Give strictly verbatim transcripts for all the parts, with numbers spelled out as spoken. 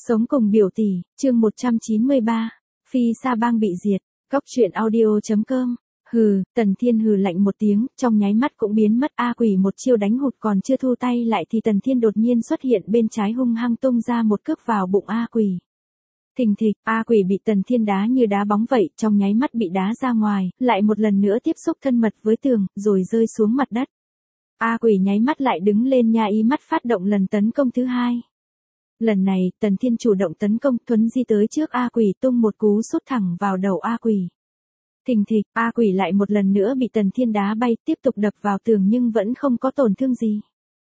Sống cùng biểu tỷ, chương một trăm chín mươi ba, Phi Sa Bang bị diệt, Cóc truyện audio chấm com. Hừ, Tần Thiên hừ lạnh một tiếng, trong nháy mắt cũng biến mất. A Quỷ một chiêu đánh hụt còn chưa thu tay lại thì Tần Thiên đột nhiên xuất hiện bên trái hung hăng tung ra một cước vào bụng A Quỷ. Thình thịch, A Quỷ bị Tần Thiên đá như đá bóng vậy, trong nháy mắt bị đá ra ngoài, lại một lần nữa tiếp xúc thân mật với tường, rồi rơi xuống mặt đất. A Quỷ nháy mắt lại đứng lên nha ý mắt phát động lần tấn công thứ hai. Lần này, Tần Thiên chủ động tấn công, thuấn di tới trước A Quỷ tung một cú sút thẳng vào đầu A Quỷ. Thình thịch, A Quỷ lại một lần nữa bị Tần Thiên đá bay, tiếp tục đập vào tường nhưng vẫn không có tổn thương gì.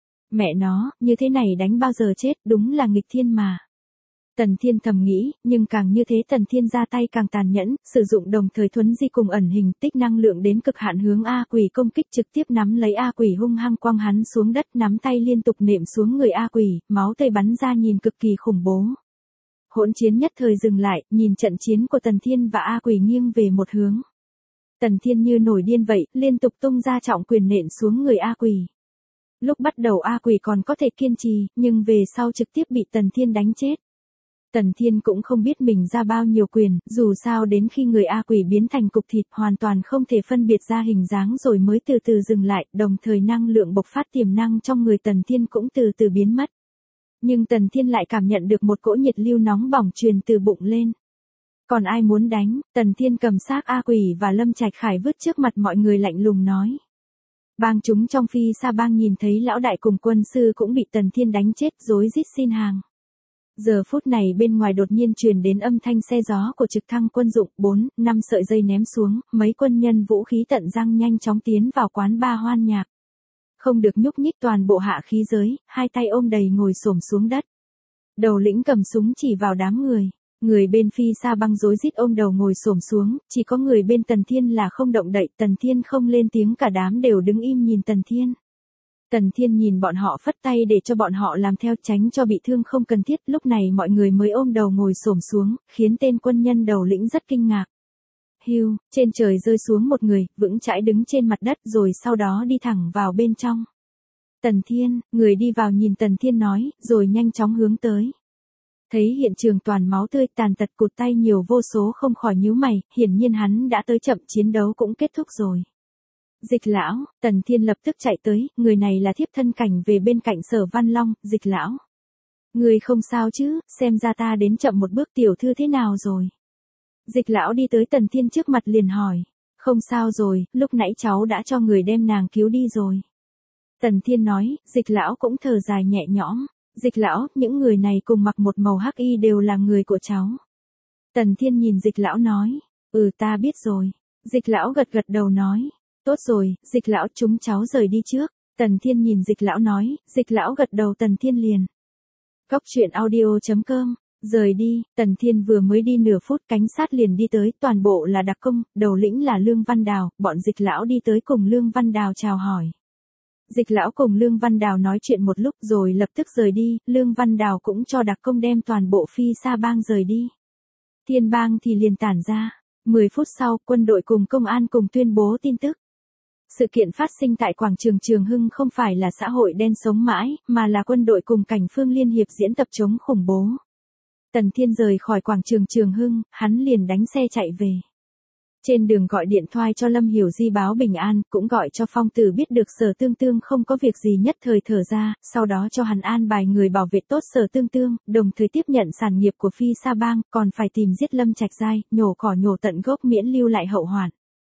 Mẹ nó, như thế này đánh bao giờ chết, đúng là nghịch thiên mà. Tần Thiên thầm nghĩ, nhưng càng như thế Tần Thiên ra tay càng tàn nhẫn, sử dụng đồng thời thuấn di cùng ẩn hình tích năng lượng đến cực hạn hướng A Quỷ công kích, trực tiếp nắm lấy A Quỷ hung hăng quăng hắn xuống đất, nắm tay liên tục nện xuống người A Quỷ, máu tươi bắn ra nhìn cực kỳ khủng bố. Hỗn chiến nhất thời dừng lại, nhìn trận chiến của Tần Thiên và A Quỷ nghiêng về một hướng. Tần Thiên như nổi điên vậy, liên tục tung ra trọng quyền nện xuống người A Quỷ. Lúc bắt đầu A Quỷ còn có thể kiên trì, nhưng về sau trực tiếp bị Tần Thiên đánh chết. Tần Thiên cũng không biết mình ra bao nhiêu quyền, dù sao đến khi người A Quỷ biến thành cục thịt hoàn toàn không thể phân biệt ra hình dáng rồi mới từ từ dừng lại, đồng thời năng lượng bộc phát tiềm năng trong người Tần Thiên cũng từ từ biến mất. Nhưng Tần Thiên lại cảm nhận được một cỗ nhiệt lưu nóng bỏng truyền từ bụng lên. Còn ai muốn đánh? Tần Thiên cầm xác A Quỷ và Lâm Trạch Khải vứt trước mặt mọi người lạnh lùng nói. Bang chúng trong Phi Sa Bang nhìn thấy lão đại cùng quân sư cũng bị Tần Thiên đánh chết, rối rít xin hàng. Giờ phút này bên ngoài đột nhiên truyền đến âm thanh xe gió của trực thăng quân dụng, bốn, năm sợi dây ném xuống, mấy quân nhân vũ khí tận răng nhanh chóng tiến vào quán bar hoan nhạc. Không được nhúc nhích, toàn bộ hạ khí giới, hai tay ôm đầy ngồi xổm xuống đất. Đầu lĩnh cầm súng chỉ vào đám người, người bên Phi Sa Bang rối rít ôm đầu ngồi xổm xuống, chỉ có người bên Tần Thiên là không động đậy, Tần Thiên không lên tiếng, cả đám đều đứng im nhìn Tần Thiên. Tần Thiên nhìn bọn họ phất tay để cho bọn họ làm theo, tránh cho bị thương không cần thiết, lúc này mọi người mới ôm đầu ngồi xổm xuống, khiến tên quân nhân đầu lĩnh rất kinh ngạc. Hiu, trên trời rơi xuống một người, vững chãi đứng trên mặt đất rồi sau đó đi thẳng vào bên trong. Tần Thiên, người đi vào nhìn Tần Thiên nói, rồi nhanh chóng hướng tới. Thấy hiện trường toàn máu tươi tàn tật, cụt tay nhiều vô số, không khỏi nhíu mày, hiển nhiên hắn đã tới chậm, chiến đấu cũng kết thúc rồi. Dịch lão, Tần Thiên lập tức chạy tới, người này là thiếp thân cảnh về bên cạnh Sở Văn Long. Dịch lão, người không sao chứ, xem ra ta đến chậm một bước, tiểu thư thế nào rồi? Dịch lão đi tới Tần Thiên trước mặt liền hỏi. Không sao rồi, lúc nãy cháu đã cho người đem nàng cứu đi rồi. Tần Thiên nói, dịch lão cũng thở dài nhẹ nhõm. Dịch lão, những người này cùng mặc một màu hắc y đều là người của cháu. Tần Thiên nhìn dịch lão nói, ừ ta biết rồi. Dịch lão gật gật đầu nói, tốt rồi, dịch lão, chúng cháu rời đi trước. Tần Thiên nhìn dịch lão nói, dịch lão gật đầu. Tần Thiên liền. Cóc truyện audio chấm com, rời đi. Tần Thiên vừa mới đi nửa phút, cảnh sát liền đi tới, toàn bộ là đặc công, đầu lĩnh là Lương Văn Đào, bọn dịch lão đi tới cùng Lương Văn Đào chào hỏi. Dịch lão cùng Lương Văn Đào nói chuyện một lúc rồi lập tức rời đi, Lương Văn Đào cũng cho đặc công đem toàn bộ Phi Sa Bang rời đi. Thiên bang thì liền tản ra. mười phút sau, quân đội cùng công an cùng tuyên bố tin tức. Sự kiện phát sinh tại quảng trường Trường Hưng không phải là xã hội đen sống mãi, mà là quân đội cùng cảnh phương liên hiệp diễn tập chống khủng bố. Tần Thiên rời khỏi quảng trường Trường Hưng, hắn liền đánh xe chạy về. Trên đường gọi điện thoại cho Lâm Hiểu Di báo bình an, cũng gọi cho Phong Tử biết được Sở Tương Tương không có việc gì, nhất thời thở ra, sau đó cho hắn an bài người bảo vệ tốt Sở Tương Tương, đồng thời tiếp nhận sản nghiệp của Phi Sa Bang, còn phải tìm giết Lâm Trạch Giai, nhổ cỏ nhổ tận gốc miễn lưu lại hậu hoạn.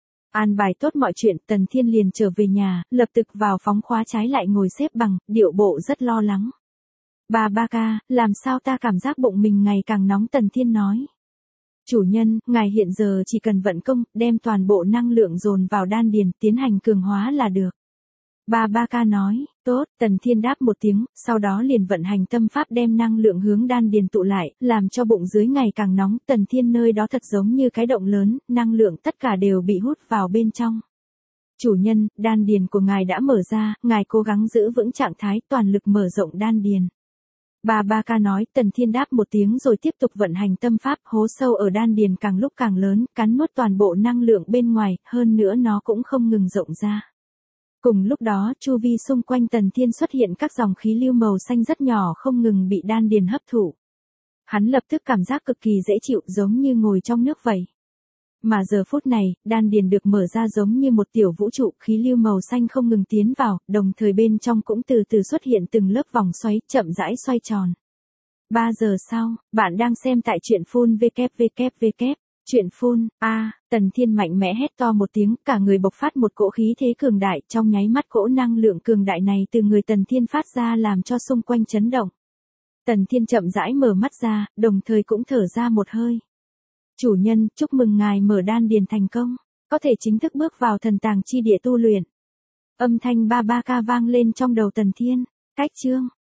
An bài tốt mọi chuyện, Tần Thiên liền trở về nhà, lập tức vào phóng khóa trái lại ngồi xếp bằng, điệu bộ rất lo lắng. Bà ba ca, làm sao ta cảm giác bụng mình ngày càng nóng? Tần Thiên nói. Chủ nhân, ngài hiện giờ chỉ cần vận công, đem toàn bộ năng lượng dồn vào đan điền, tiến hành cường hóa là được. Bà ba ca nói, tốt. Tần Thiên đáp một tiếng, sau đó liền vận hành tâm pháp đem năng lượng hướng đan điền tụ lại, làm cho bụng dưới ngày càng nóng. Tần Thiên nơi đó thật giống như cái động lớn, năng lượng tất cả đều bị hút vào bên trong. Chủ nhân, đan điền của ngài đã mở ra, ngài cố gắng giữ vững trạng thái, toàn lực mở rộng đan điền. Bà ba ca nói. Tần Thiên đáp một tiếng rồi tiếp tục vận hành tâm pháp, hố sâu ở đan điền càng lúc càng lớn, cắn nuốt toàn bộ năng lượng bên ngoài, hơn nữa nó cũng không ngừng rộng ra. Cùng lúc đó, chu vi xung quanh Tần Thiên xuất hiện các dòng khí lưu màu xanh rất nhỏ không ngừng bị đan điền hấp thụ. Hắn lập tức cảm giác cực kỳ dễ chịu giống như ngồi trong nước vậy. Mà giờ phút này, đan điền được mở ra giống như một tiểu vũ trụ, khí lưu màu xanh không ngừng tiến vào, đồng thời bên trong cũng từ từ xuất hiện từng lớp vòng xoáy, chậm rãi xoay tròn. ba giờ sau, bạn đang xem tại truyện phun vê kép vê kép vê kép. Truyện phun, a, Tần Thiên mạnh mẽ hét to một tiếng, cả người bộc phát một cỗ khí thế cường đại, trong nháy mắt cỗ năng lượng cường đại này từ người Tần Thiên phát ra làm cho xung quanh chấn động. Tần Thiên chậm rãi mở mắt ra, đồng thời cũng thở ra một hơi. Chủ nhân, chúc mừng ngài mở đan điền thành công, có thể chính thức bước vào thần tàng chi địa tu luyện. Âm thanh ba ba ca vang lên trong đầu Tần Thiên. Cách chương